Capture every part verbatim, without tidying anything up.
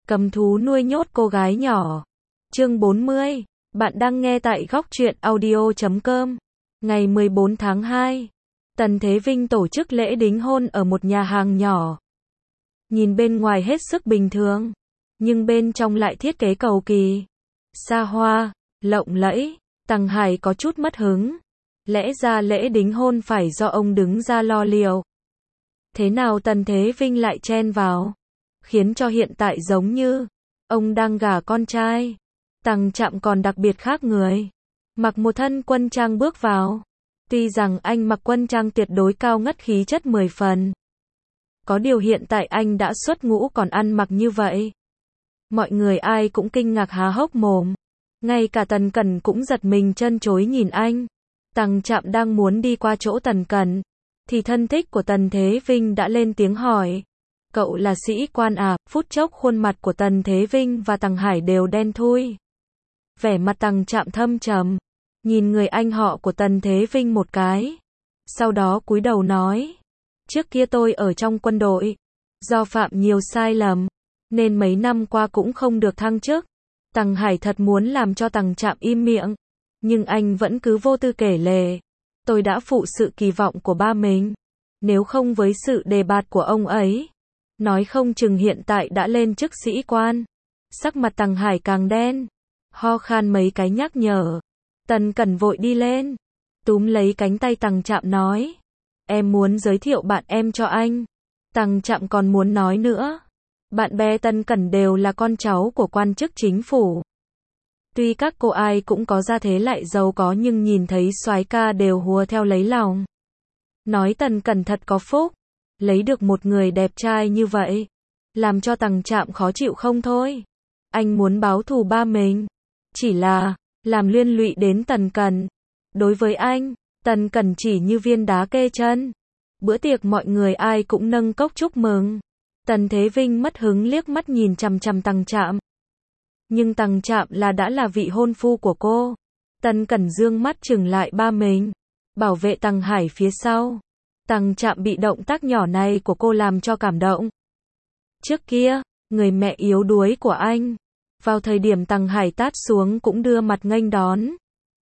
Cầm thú nuôi nhốt cô gái nhỏ. Chương bốn mươi. Bạn đang nghe tại góc truyện audio chấm com. Ngày mười bốn tháng hai, Tần Thế Vinh tổ chức lễ đính hôn ở một nhà hàng nhỏ. Nhìn bên ngoài hết sức bình thường, nhưng bên trong lại thiết kế cầu kỳ, xa hoa, lộng lẫy. Tằng Hải có chút mất hứng. Lẽ ra lễ đính hôn phải do ông đứng ra lo liệu. Thế nào Tần Thế Vinh lại chen vào, khiến cho hiện tại giống như ông đang gả con trai. Tằng Trạm còn đặc biệt khác người, mặc một thân quân trang bước vào. Tuy rằng anh mặc quân trang tuyệt đối cao ngất khí chất mười phần, có điều hiện tại anh đã xuất ngũ còn ăn mặc như vậy. Mọi người ai cũng kinh ngạc há hốc mồm. Ngay cả Tần Cẩn cũng giật mình chân chối nhìn anh. Tằng Trạm đang muốn đi qua chỗ Tần Cẩn, thì thân thích của Tần Thế Vinh đã lên tiếng hỏi. Cậu là sĩ quan à? Phút chốc khuôn mặt của Tần Thế Vinh và Tằng Hải đều đen thui. Vẻ mặt Tằng Trạm thâm trầm, nhìn người anh họ của Tần Thế Vinh một cái. Sau đó cúi đầu nói. Trước kia tôi ở trong quân đội, do phạm nhiều sai lầm, nên mấy năm qua cũng không được thăng chức. Tằng Hải thật muốn làm cho Tằng Trạm im miệng, nhưng anh vẫn cứ vô tư kể lể. Tôi đã phụ sự kỳ vọng của ba mình. Nếu không với sự đề bạt của ông ấy, nói không chừng hiện tại đã lên chức sĩ quan. Sắc mặt Tằng Hải càng đen, ho khan mấy cái nhắc nhở. Tần Cẩn vội đi lên, túm lấy cánh tay Tằng Trạm nói. Em muốn giới thiệu bạn em cho anh. Tằng Trạm còn muốn nói nữa. Bạn bè Tần Cẩn đều là con cháu của quan chức chính phủ. Tuy các cô ai cũng có gia thế lại giàu có nhưng nhìn thấy soái ca đều hùa theo lấy lòng. Nói Tần Cẩn thật có phúc, lấy được một người đẹp trai như vậy, làm cho Tằng Trạm khó chịu không thôi. Anh muốn báo thù ba mình, chỉ là làm liên lụy đến Tần Cẩn. Đối với anh, Tần Cẩn chỉ như viên đá kê chân. Bữa tiệc mọi người ai cũng nâng cốc chúc mừng. Tần Thế Vinh mất hứng liếc mắt nhìn chằm chằm Tằng Trạm. Nhưng Tằng Trạm là đã là vị hôn phu của cô. Tần Cẩn dương mắt chừng lại ba mình, bảo vệ Tằng Hải phía sau. Tằng Trạm bị động tác nhỏ này của cô làm cho cảm động. Trước kia, người mẹ yếu đuối của anh, vào thời điểm Tằng Hải tát xuống cũng đưa mặt nghênh đón,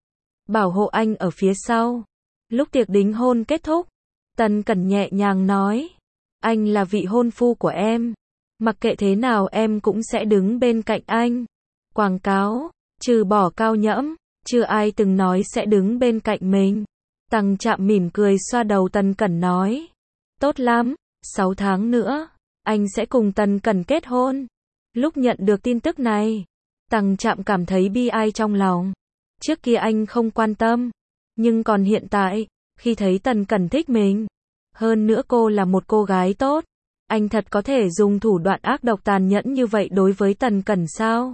bảo hộ anh ở phía sau. Lúc tiệc đính hôn kết thúc, Tần Cẩn nhẹ nhàng nói. Anh là vị hôn phu của em. Mặc kệ thế nào em cũng sẽ đứng bên cạnh anh. Quảng cáo, trừ bỏ Cao Nhẫm, chưa ai từng nói sẽ đứng bên cạnh mình. Tằng Trạm mỉm cười xoa đầu Tần Cẩn nói. Tốt lắm, sáu tháng nữa, anh sẽ cùng Tần Cẩn kết hôn. Lúc nhận được tin tức này, Tằng Trạm cảm thấy bi ai trong lòng. Trước kia anh không quan tâm, nhưng còn hiện tại, khi thấy Tần Cẩn thích mình, hơn nữa cô là một cô gái tốt, anh thật có thể dùng thủ đoạn ác độc tàn nhẫn như vậy đối với Tần Cẩn sao?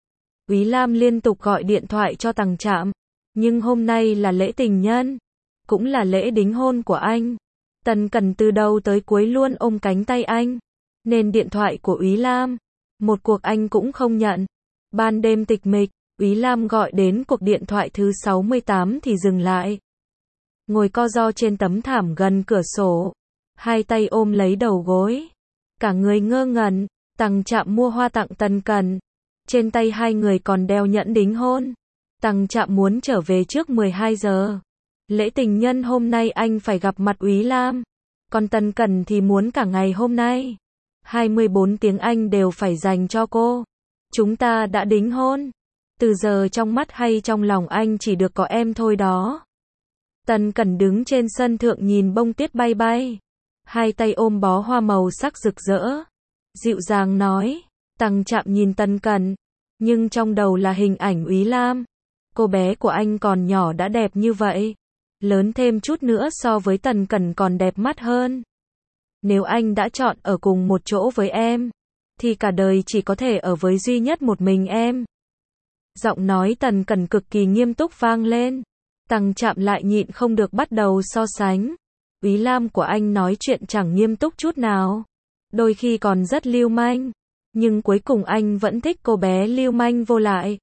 Úy Lam liên tục gọi điện thoại cho Tằng Trạm, nhưng hôm nay là lễ tình nhân, cũng là lễ đính hôn của anh. Tần Cẩn từ đầu tới cuối luôn ôm cánh tay anh, nên điện thoại của Úy Lam, một cuộc anh cũng không nhận. Ban đêm tịch mịch, Úy Lam gọi đến cuộc điện thoại thứ sáu mươi tám thì dừng lại. Ngồi co ro trên tấm thảm gần cửa sổ, hai tay ôm lấy đầu gối, cả người ngơ ngẩn. Tằng Trạm mua hoa tặng Tần Cẩn, trên tay hai người còn đeo nhẫn đính hôn. Tằng Trạm muốn trở về trước mười hai giờ. Lễ tình nhân hôm nay anh phải gặp mặt Úy Lam, còn Tần Cẩn thì muốn cả ngày hôm nay, hai mươi bốn tiếng anh đều phải dành cho cô. Chúng ta đã đính hôn, từ giờ trong mắt hay trong lòng anh chỉ được có em thôi đó. Tần Cẩn đứng trên sân thượng nhìn bông tuyết bay bay, hai tay ôm bó hoa màu sắc rực rỡ, dịu dàng nói. Tằng Trạm nhìn Tần Cẩn, nhưng trong đầu là hình ảnh Úy Lam. Cô bé của anh còn nhỏ đã đẹp như vậy, lớn thêm chút nữa so với Tần Cẩn còn đẹp mắt hơn. Nếu anh đã chọn ở cùng một chỗ với em, thì cả đời chỉ có thể ở với duy nhất một mình em. Giọng nói Tần Cẩn cực kỳ nghiêm túc vang lên. Tằng Trạm lại nhịn không được bắt đầu so sánh. Úy Lam của anh nói chuyện chẳng nghiêm túc chút nào, đôi khi còn rất lưu manh, nhưng cuối cùng anh vẫn thích cô bé lưu manh vô lại.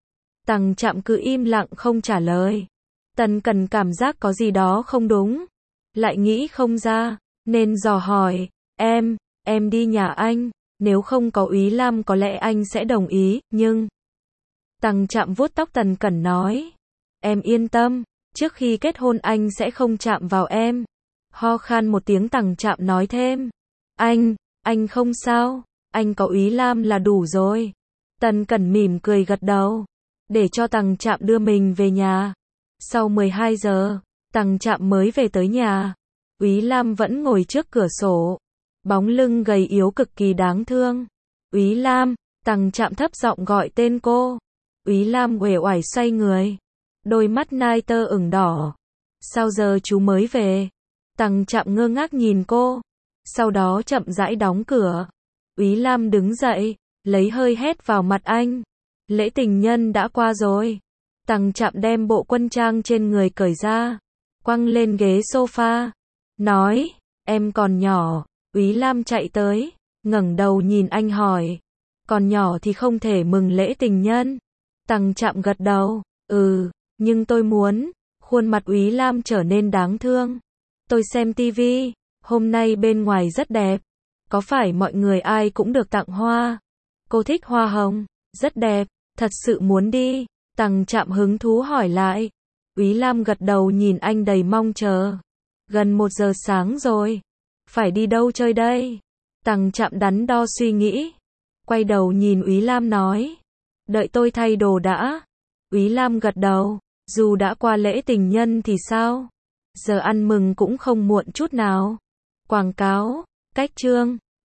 Tằng Trạm cứ im lặng không trả lời. Tần Cẩn cảm giác có gì đó không đúng, lại nghĩ không ra, nên dò hỏi. Em, em đi nhà anh, Nếu không có Úy Lam có lẽ anh sẽ đồng ý, nhưng... Tằng Trạm vuốt tóc Tần Cẩn nói. Em yên tâm, trước khi kết hôn anh sẽ không chạm vào em. Ho khan một tiếng Tằng Trạm nói thêm. Anh, anh không sao, anh có Úy Lam là đủ rồi. Tần Cẩn mỉm cười gật đầu, để cho Tằng Trạm đưa mình về nhà. Sau mười hai giờ, Tằng Trạm mới về tới nhà. Úy Lam vẫn ngồi trước cửa sổ, bóng lưng gầy yếu cực kỳ đáng thương. Úy Lam, Tằng Trạm thấp giọng gọi tên cô. Úy Lam uể oải xoay người, đôi mắt nai tơ ửng đỏ. Sao giờ chú mới về? Tằng Trạm ngơ ngác nhìn cô, sau đó chậm rãi đóng cửa. Úy Lam đứng dậy, lấy hơi hét vào mặt anh. Lễ tình nhân đã qua rồi. Tằng Trạm đem bộ quân trang trên người cởi ra, quăng lên ghế sofa, nói, em còn nhỏ. Úy Lam chạy tới, ngẩng đầu nhìn anh hỏi, còn nhỏ thì không thể mừng lễ tình nhân. Tằng Trạm gật đầu, ừ, nhưng tôi muốn. Khuôn mặt Úy Lam trở nên đáng thương. Tôi xem tivi, hôm nay bên ngoài rất đẹp. Có phải mọi người ai cũng được tặng hoa? Cô thích hoa hồng, rất đẹp, thật sự muốn đi. Tằng Trạm hứng thú hỏi lại. Úy Lam gật đầu nhìn anh đầy mong chờ. Gần một giờ sáng rồi, phải đi đâu chơi đây? Tằng Trạm đắn đo suy nghĩ, quay đầu nhìn Úy Lam nói, đợi tôi thay đồ đã. Úy Lam gật đầu, dù đã qua lễ tình nhân thì sao? Giờ ăn mừng cũng không muộn chút nào. Quảng cáo, cách chương